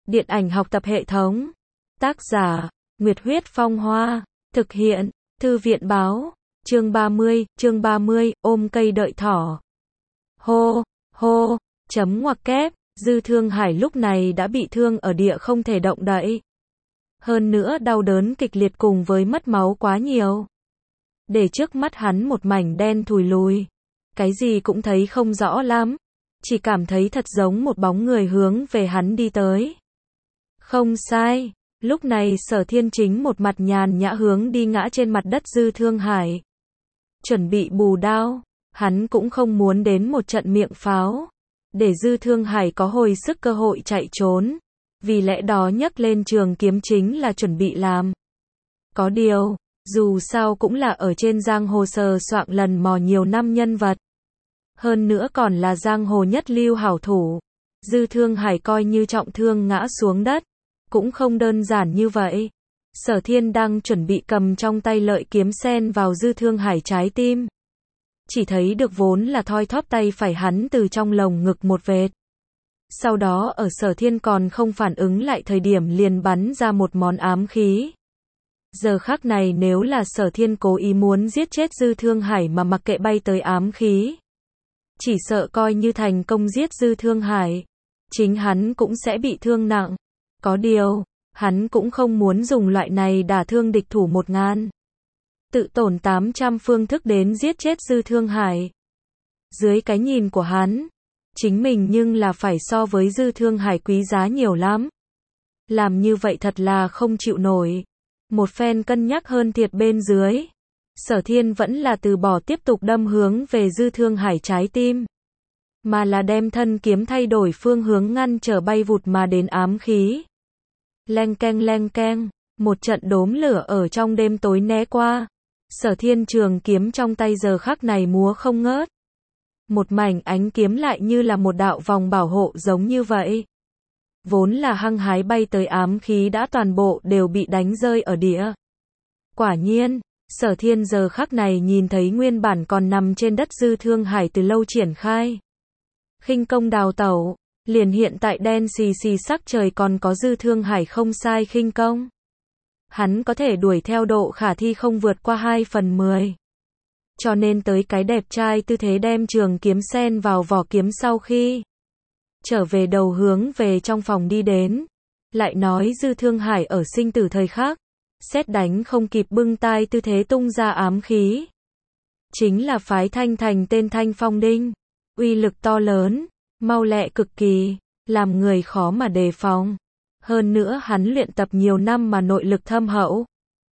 Điện ảnh học tập hệ thống. Tác giả, Nguyệt Huyết Phong Hoa. Thực hiện, Thư viện báo. Chương 30, ôm cây đợi thỏ. Hô, hô, chấm ngoặc kép, Dư Thương Hải lúc này đã bị thương ở địa không thể động đậy. Hơn nữa đau đớn kịch liệt cùng với mất máu quá nhiều. Để trước mắt hắn một mảnh đen thùi lùi. Cái gì cũng thấy không rõ lắm. Chỉ cảm thấy thật giống một bóng người hướng về hắn đi tới. Không sai. Lúc này Sở Thiên chính một mặt nhàn nhã hướng đi ngã trên mặt đất Dư Thương Hải. Chuẩn bị bù đao. Hắn cũng không muốn đến một trận miệng pháo. Để Dư Thương Hải có hồi sức cơ hội chạy trốn. Vì lẽ đó nhấc lên trường kiếm chính là chuẩn bị làm. Có điều, dù sao cũng là ở trên giang hồ sờ soạng lần mò nhiều năm nhân vật. Hơn nữa còn là giang hồ nhất lưu hảo thủ. Dư Thương Hải coi như trọng thương ngã xuống đất. Cũng không đơn giản như vậy. Sở Thiên đang chuẩn bị cầm trong tay lợi kiếm sen vào Dư Thương Hải trái tim. Chỉ thấy được vốn là thoi thóp tay phải hắn từ trong lồng ngực một vệt. Sau đó ở Sở Thiên còn không phản ứng lại thời điểm liền bắn ra một món ám khí. Giờ khắc này nếu là Sở Thiên cố ý muốn giết chết Dư Thương Hải mà mặc kệ bay tới ám khí. Chỉ sợ coi như thành công giết Dư Thương Hải. Chính hắn cũng sẽ bị thương nặng. Có điều, hắn cũng không muốn dùng loại này đả thương địch thủ 1000. Tự tổn 800 phương thức đến giết chết Dư Thương Hải. Dưới cái nhìn của hắn, chính mình nhưng là phải so với Dư Thương Hải quý giá nhiều lắm. Làm như vậy thật là không chịu nổi. Một phen cân nhắc hơn thiệt bên dưới. Sở Thiên vẫn là từ bỏ tiếp tục đâm hướng về Dư Thương Hải trái tim. Mà là đem thân kiếm thay đổi phương hướng ngăn trở bay vụt mà đến ám khí. Leng keng, một trận đốm lửa ở trong đêm tối né qua. Sở Thiên trường kiếm trong tay giờ khắc này múa không ngớt. Một mảnh ánh kiếm lại như là một đạo vòng bảo hộ giống như vậy. Vốn là hăng hái bay tới ám khí đã toàn bộ đều bị đánh rơi ở địa. Quả nhiên, Sở Thiên giờ khắc này nhìn thấy nguyên bản còn nằm trên đất Dư Thương Hải từ lâu triển khai. Khinh công đào tẩu, liền hiện tại đen xì xì sắc trời còn có Dư Thương Hải không sai khinh công. Hắn có thể đuổi theo độ khả thi không vượt qua 2/10. Cho nên tới cái đẹp trai tư thế đem trường kiếm sen vào vỏ kiếm sau khi trở về đầu hướng về trong phòng đi đến. Lại nói Dư Thương Hải ở sinh tử thời khắc, sét đánh không kịp bưng tai tư thế tung ra ám khí. Chính là phái Thanh thành tên Thanh Phong Đinh. Uy lực to lớn, mau lẹ cực kỳ, làm người khó mà đề phòng. Hơn nữa hắn luyện tập nhiều năm mà nội lực thâm hậu.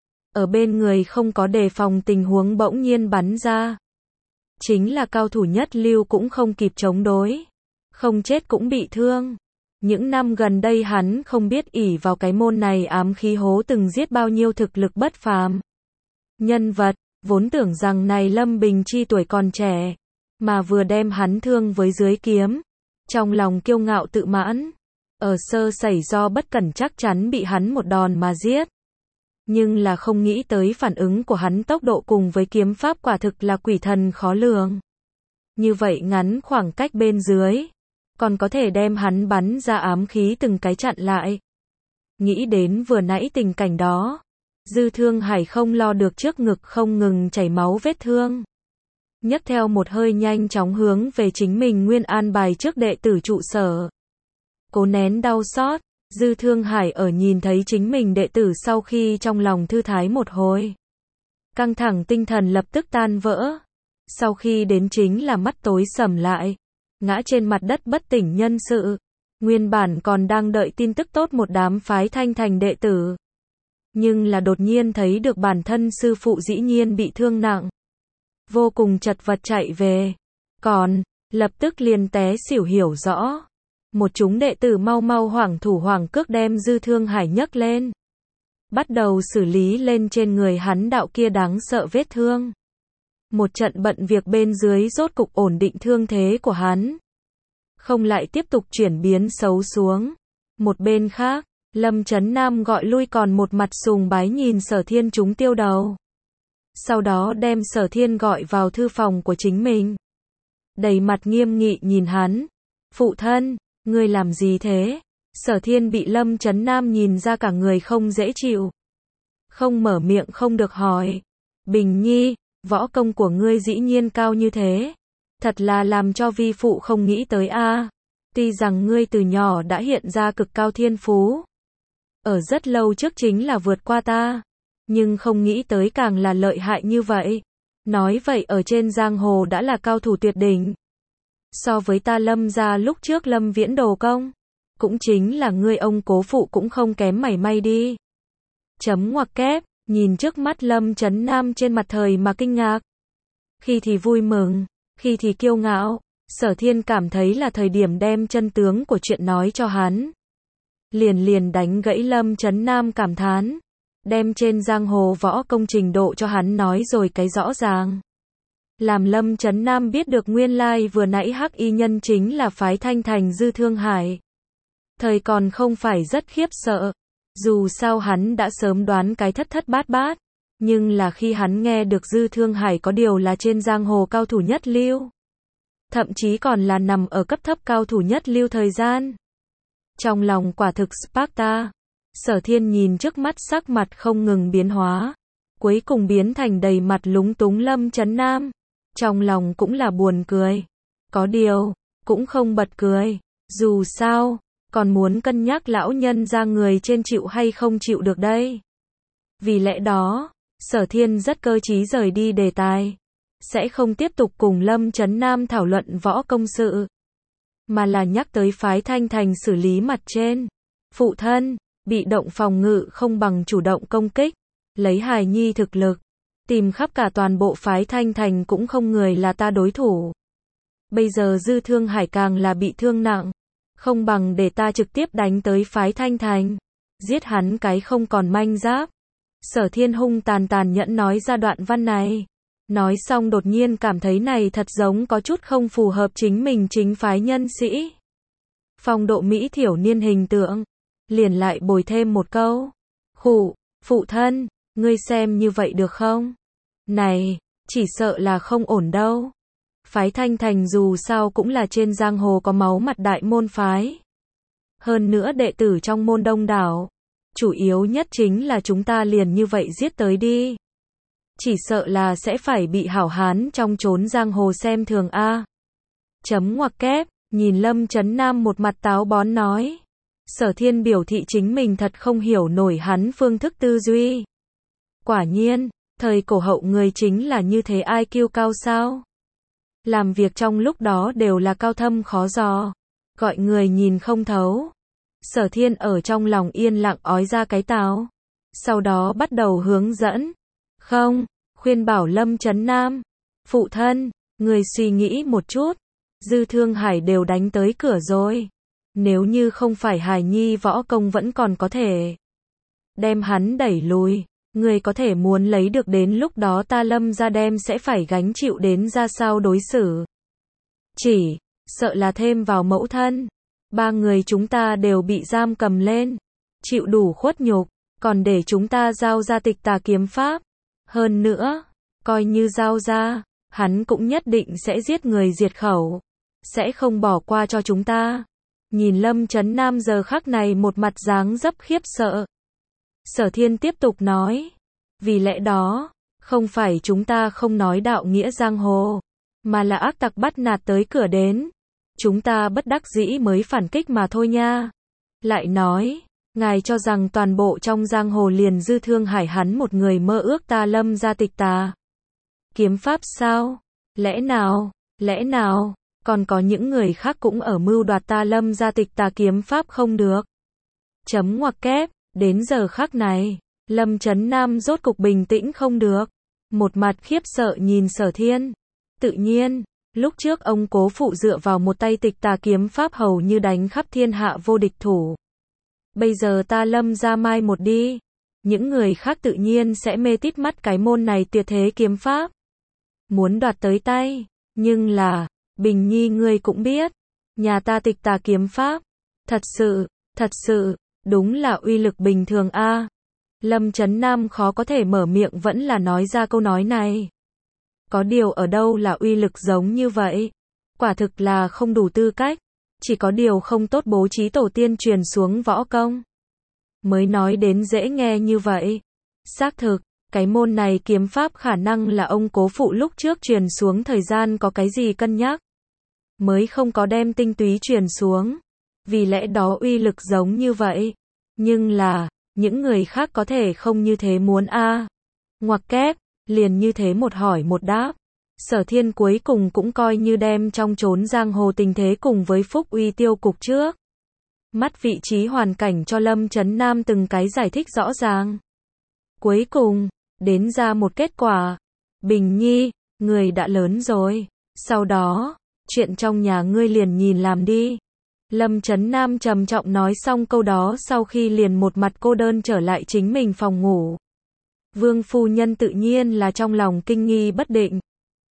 Ở bên người không có đề phòng tình huống bỗng nhiên bắn ra. Chính là cao thủ nhất lưu cũng không kịp chống đối. Không chết cũng bị thương. Những năm gần đây hắn không biết ỷ vào cái môn này ám khí hố từng giết bao nhiêu thực lực bất phàm. Nhân vật, vốn tưởng rằng này Lâm Bình Chi tuổi còn trẻ. Mà vừa đem hắn thương với dưới kiếm. Trong lòng kiêu ngạo tự mãn. Ở sơ sẩy do bất cẩn chắc chắn bị hắn một đòn mà giết. Nhưng là không nghĩ tới phản ứng của hắn tốc độ cùng với kiếm pháp quả thực là quỷ thần khó lường. Như vậy ngắn khoảng cách bên dưới. Còn có thể đem hắn bắn ra ám khí từng cái chặn lại. Nghĩ đến vừa nãy tình cảnh đó. Dư Thương Hải không lo được trước ngực không ngừng chảy máu vết thương. Nhấc theo một hơi nhanh chóng hướng về chính mình nguyên an bài trước đệ tử trụ sở. Cố nén đau xót, Dư Thương Hải ở nhìn thấy chính mình đệ tử sau khi trong lòng thư thái một hồi. Căng thẳng tinh thần lập tức tan vỡ. Sau khi đến chính là mắt tối sầm lại. Ngã trên mặt đất bất tỉnh nhân sự. Nguyên bản còn đang đợi tin tức tốt một đám phái Thanh thành đệ tử. Nhưng là đột nhiên thấy được bản thân sư phụ dĩ nhiên bị thương nặng. Vô cùng chật vật chạy về. Còn, lập tức liền té xỉu hiểu rõ. Một chúng đệ tử mau mau hoảng thủ hoảng cước đem Dư Thương Hải nhấc lên. Bắt đầu xử lý lên trên người hắn đạo kia đáng sợ vết thương. Một trận bận việc bên dưới rốt cục ổn định thương thế của hắn. Không lại tiếp tục chuyển biến xấu xuống. Một bên khác, Lâm Chấn Nam gọi lui còn một mặt sùng bái nhìn Sở Thiên trúng tiêu đầu. Sau đó đem Sở Thiên gọi vào thư phòng của chính mình. Đầy mặt nghiêm nghị nhìn hắn. Phụ thân, ngươi làm gì thế? Sở Thiên bị Lâm Chấn Nam nhìn ra cả người không dễ chịu. Không mở miệng không được hỏi. Bình Nhi, võ công của ngươi dĩ nhiên cao như thế. Thật là làm cho vi phụ không nghĩ tới a. Tuy rằng ngươi từ nhỏ đã hiện ra cực cao thiên phú. Ở rất lâu trước chính là vượt qua ta. Nhưng không nghĩ tới càng là lợi hại như vậy. Nói vậy ở trên giang hồ đã là cao thủ tuyệt đỉnh. So với ta Lâm gia lúc trước Lâm Viễn đồ công. Cũng chính là ngươi ông cố phụ cũng không kém mảy may đi. Chấm ngoặc kép, nhìn trước mắt Lâm Chấn Nam trên mặt thời mà kinh ngạc. Khi thì vui mừng, khi thì kiêu ngạo, Sở Thiên cảm thấy là thời điểm đem chân tướng của chuyện nói cho hắn. Liền đánh gãy Lâm Chấn Nam cảm thán. Đem trên giang hồ võ công trình độ cho hắn nói rồi cái rõ ràng. Làm Lâm Chấn Nam biết được nguyên lai vừa nãy hắc y nhân chính là phái Thanh Thành Dư Thương Hải. Thời còn không phải rất khiếp sợ. Dù sao hắn đã sớm đoán cái thất thất bát bát. Nhưng là khi hắn nghe được Dư Thương Hải có điều là trên giang hồ cao thủ nhất lưu. Thậm chí còn là nằm ở cấp thấp cao thủ nhất lưu thời gian. Trong lòng quả thực Sparta. Sở Thiên nhìn trước mắt sắc mặt không ngừng biến hóa. Cuối cùng biến thành đầy mặt lúng túng Lâm Chấn Nam. Trong lòng cũng là buồn cười. Có điều, cũng không bật cười. Dù sao, còn muốn cân nhắc lão nhân ra người trên chịu hay không chịu được đây. Vì lẽ đó, Sở Thiên rất cơ trí rời đi đề tài. Sẽ không tiếp tục cùng Lâm Chấn Nam thảo luận võ công sự. Mà là nhắc tới phái Thanh Thành xử lý mặt trên. Phụ thân, bị động phòng ngự không bằng chủ động công kích. Lấy hài nhi thực lực. Tìm khắp cả toàn bộ phái Thanh Thành cũng không người là ta đối thủ. Bây giờ Dư Thương Hải càng là bị thương nặng. Không bằng để ta trực tiếp đánh tới phái Thanh Thành. Giết hắn cái không còn manh giáp. Sở Thiên hung tàn nhẫn nói ra đoạn văn này. Nói xong đột nhiên cảm thấy này thật giống có chút không phù hợp chính mình chính phái nhân sĩ. Phong độ Mỹ thiểu niên hình tượng. Liền lại bồi thêm một câu. Khụ, phụ thân, ngươi xem như vậy được không? Này, chỉ sợ là không ổn đâu. Phái Thanh Thành dù sao cũng là trên giang hồ có máu mặt đại môn phái. Hơn nữa đệ tử trong môn đông đảo. Chủ yếu nhất chính là chúng ta liền như vậy giết tới đi. Chỉ sợ là sẽ phải bị hảo hán trong chốn giang hồ xem thường a. Chấm ngoặc kép, nhìn Lâm Chấn Nam một mặt táo bón nói. Sở Thiên biểu thị chính mình thật không hiểu nổi hắn phương thức tư duy. Quả nhiên, thời cổ hậu người chính là như thế IQ cao sao. Làm việc trong lúc đó đều là cao thâm khó dò. Gọi người nhìn không thấu. Sở Thiên ở trong lòng yên lặng ói ra cái táo. Sau đó bắt đầu hướng dẫn. Không, khuyên bảo Lâm Chấn Nam. Phụ thân, người suy nghĩ một chút. Dư Thương Hải đều đánh tới cửa rồi. Nếu như không phải Hải Nhi võ công vẫn còn có thể đem hắn đẩy lùi. Người có thể muốn lấy được đến lúc đó ta Lâm ra đem sẽ phải gánh chịu đến ra sao đối xử. Chỉ, sợ là thêm vào mẫu thân. Ba người chúng ta đều bị giam cầm lên. Chịu đủ khuất nhục. Còn để chúng ta giao ra Tịch Tà kiếm pháp. Hơn nữa, coi như giao ra, hắn cũng nhất định sẽ giết người diệt khẩu. Sẽ không bỏ qua cho chúng ta. Nhìn Lâm Chấn Nam giờ khắc này một mặt dáng dấp khiếp sợ. Sở Thiên tiếp tục nói. Vì lẽ đó, không phải chúng ta không nói đạo nghĩa giang hồ, mà là ác tặc bắt nạt tới cửa đến. Chúng ta bất đắc dĩ mới phản kích mà thôi nha. Lại nói, ngài cho rằng toàn bộ trong giang hồ liền Dư Thương Hải hắn một người mơ ước ta Lâm ra Tịch Tà kiếm pháp sao? Lẽ nào, còn có những người khác cũng ở mưu đoạt ta Lâm ra Tịch Tà kiếm pháp không được? Chấm ngoặc kép, đến giờ khắc này, Lâm Chấn Nam rốt cục bình tĩnh không được. Một mặt khiếp sợ nhìn Sở Thiên. Tự nhiên, lúc trước ông cố phụ dựa vào một tay Tịch Tà kiếm pháp hầu như đánh khắp thiên hạ vô địch thủ. Bây giờ ta Lâm ra mai một đi. Những người khác tự nhiên sẽ mê tít mắt cái môn này tuyệt thế kiếm pháp. Muốn đoạt tới tay. Nhưng là, Bình Nhi ngươi cũng biết. Nhà ta Tịch Tà kiếm pháp. Thật sự, đúng là uy lực bình thường a. Lâm Chấn Nam khó có thể mở miệng vẫn là nói ra câu nói này. Có điều ở đâu là uy lực giống như vậy. Quả thực là không đủ tư cách. Chỉ có điều không tốt bố trí tổ tiên truyền xuống võ công. Mới nói đến dễ nghe như vậy. Xác thực, cái môn này kiếm pháp khả năng là ông cố phụ lúc trước truyền xuống thời gian có cái gì cân nhắc. Mới không có đem tinh túy truyền xuống. Vì lẽ đó uy lực giống như vậy. Nhưng là, những người khác có thể không như thế muốn ngoặc kép, liền như thế một hỏi một đáp. Sở Thiên cuối cùng cũng coi như đem trong chốn giang hồ tình thế cùng với Phúc Uy Tiêu cục trước. Mắt vị trí hoàn cảnh cho Lâm Chấn Nam từng cái giải thích rõ ràng. Cuối cùng, đến ra một kết quả. Bình Nhi, người đã lớn rồi. Sau đó, chuyện trong nhà ngươi liền nhìn làm đi. Lâm Chấn Nam trầm trọng nói xong câu đó sau khi liền một mặt cô đơn trở lại chính mình phòng ngủ. Vương phu nhân tự nhiên là trong lòng kinh nghi bất định.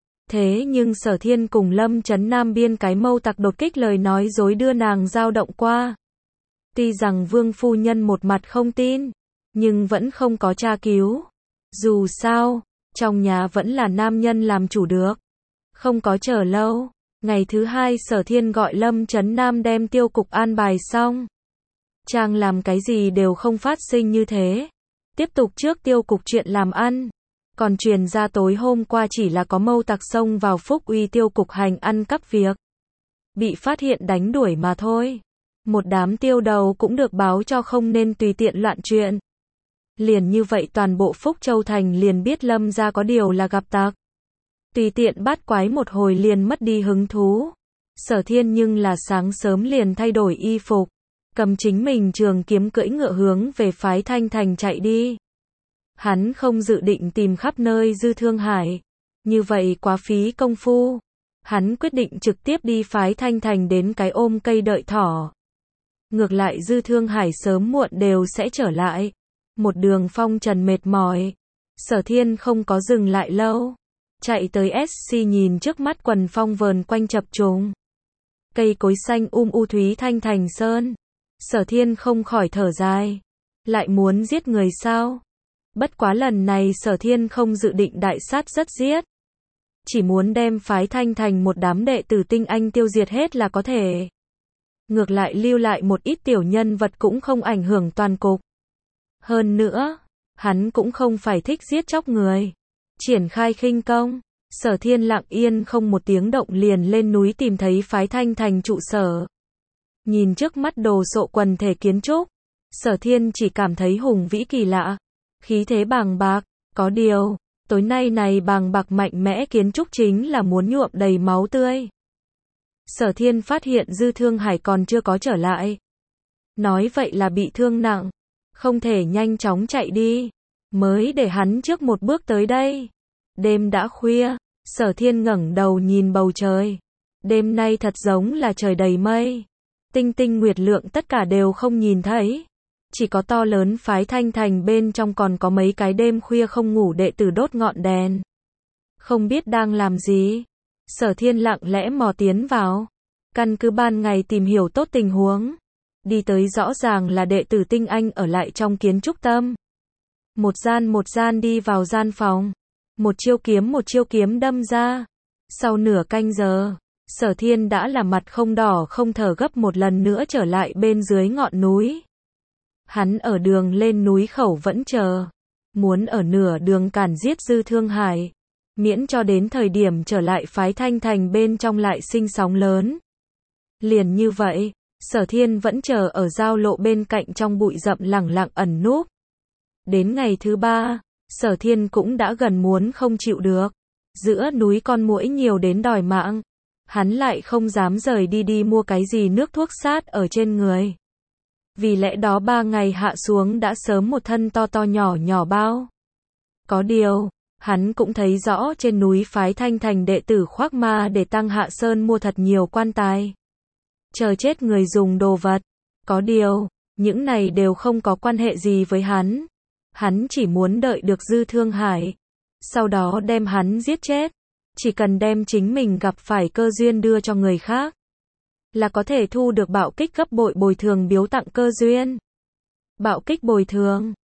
Thế nhưng Sở Thiên cùng Lâm Chấn Nam biên cái mâu tặc đột kích lời nói dối đưa nàng dao động qua. Tuy rằng Vương phu nhân một mặt không tin, nhưng vẫn không có tra cứu. Dù sao, trong nhà vẫn là nam nhân làm chủ được. Không có chờ lâu, ngày thứ hai Sở Thiên gọi Lâm Chấn Nam đem tiêu cục an bài xong. Chàng làm cái gì đều không phát sinh như thế. Tiếp tục trước tiêu cục chuyện làm ăn. Còn truyền ra tối hôm qua chỉ là có mâu tặc xông vào Phúc Uy Tiêu cục hành ăn cắp việc. Bị phát hiện đánh đuổi mà thôi. Một đám tiêu đầu cũng được báo cho không nên tùy tiện loạn chuyện. Liền như vậy toàn bộ Phúc Châu Thành liền biết Lâm gia có điều là gặp tặc. Tùy tiện bắt quái một hồi liền mất đi hứng thú. Sở Thiên nhưng là sáng sớm liền thay đổi y phục. Cầm chính mình trường kiếm cưỡi ngựa hướng về phái Thanh Thành chạy đi. Hắn không dự định tìm khắp nơi Dư Thương Hải. Như vậy quá phí công phu. Hắn quyết định trực tiếp đi phái Thanh Thành đến cái ôm cây đợi thỏ. Ngược lại Dư Thương Hải sớm muộn đều sẽ trở lại. Một đường phong trần mệt mỏi. Sở Thiên không có dừng lại lâu. Chạy tới SC nhìn trước mắt quần phong vờn quanh chập trùng. Cây cối xanh u thúy Thanh Thành Sơn. Sở Thiên không khỏi thở dài. Lại muốn giết người sao? Bất quá lần này Sở Thiên không dự định đại sát rất giết. Chỉ muốn đem phái Thanh Thành một đám đệ tử tinh anh tiêu diệt hết là có thể. Ngược lại lưu lại một ít tiểu nhân vật cũng không ảnh hưởng toàn cục. Hơn nữa, hắn cũng không phải thích giết chóc người. Triển khai khinh công, Sở Thiên lặng yên không một tiếng động liền lên núi tìm thấy phái Thanh Thành trụ sở. Nhìn trước mắt đồ sộ quần thể kiến trúc, Sở Thiên chỉ cảm thấy hùng vĩ kỳ lạ, khí thế bàng bạc, có điều, tối nay này bàng bạc mạnh mẽ kiến trúc chính là muốn nhuộm đầy máu tươi. Sở Thiên phát hiện Dư Thương Hải còn chưa có trở lại. Nói vậy là bị thương nặng, không thể nhanh chóng chạy đi, mới để hắn trước một bước tới đây. Đêm đã khuya, Sở Thiên ngẩng đầu nhìn bầu trời. Đêm nay thật giống là trời đầy mây. Tinh tinh nguyệt lượng tất cả đều không nhìn thấy. Chỉ có to lớn phái Thanh Thành bên trong còn có mấy cái đêm khuya không ngủ đệ tử đốt ngọn đèn. Không biết đang làm gì. Sở Thiên lặng lẽ mò tiến vào. Căn cứ ban ngày tìm hiểu tốt tình huống. Đi tới rõ ràng là đệ tử tinh anh ở lại trong kiến trúc tâm. Một gian đi vào gian phòng. Một chiêu kiếm đâm ra. Sau nửa canh giờ, Sở Thiên đã là mặt không đỏ không thở gấp một lần nữa trở lại bên dưới ngọn núi. Hắn ở đường lên núi khẩu vẫn chờ. Muốn ở nửa đường cản giết Dư Thương Hải. Miễn cho đến thời điểm trở lại phái Thanh Thành bên trong lại sinh sóng lớn. Liền như vậy, Sở Thiên vẫn chờ ở giao lộ bên cạnh trong bụi rậm lẳng lặng ẩn núp. Đến ngày thứ 3, Sở Thiên cũng đã gần muốn không chịu được. Giữa núi con muỗi nhiều đến đòi mạng. Hắn lại không dám rời đi mua cái gì nước thuốc sát ở trên người. Vì lẽ đó 3 ngày hạ xuống đã sớm một thân to nhỏ bao. Có điều, hắn cũng thấy rõ trên núi phái Thanh Thành đệ tử khoác ma để tăng hạ sơn mua thật nhiều quan tài. Chờ chết người dùng đồ vật. Có điều, những này đều không có quan hệ gì với hắn. Hắn chỉ muốn đợi được Dư Thương Hải. Sau đó đem hắn giết chết. Chỉ cần đem chính mình gặp phải cơ duyên đưa cho người khác. Là có thể thu được bạo kích gấp bội bồi thường biếu tặng cơ duyên. Bạo kích bồi thường.